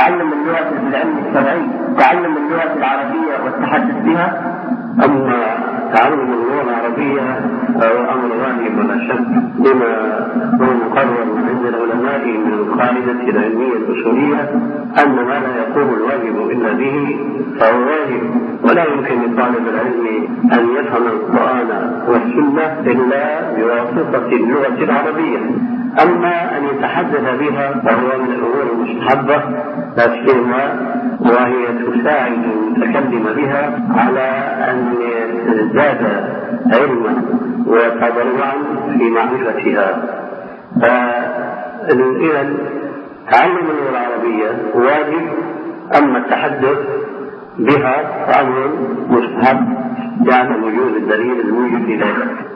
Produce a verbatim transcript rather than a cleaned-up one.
تعلم اللغة بالعلم الشرعي، تعلم اللغة العربية والتحدث بها. أما تعلم اللغة العربية فهو أمر واجب ولا شك، لما هو مقرر عند العلماء من القاعدة العلمية الأصولية أن ما لا يقوم الواجب إلا به فهو واجب، ولا يمكن لطالب العلم أن يفهم القرآن والسنة إلا بواسطة اللغة العربية. أما أن يتحدث بها فهو من الأمور المستحبة لا سيما، وهي تساعد المتكلم بها على أن يزداد علما وتضرعا في معرفتها. فإذا تعلم اللغة العربية واجب، أما التحدث بها فأمر مستحب، يعني وجود الدليل الموجب إليه.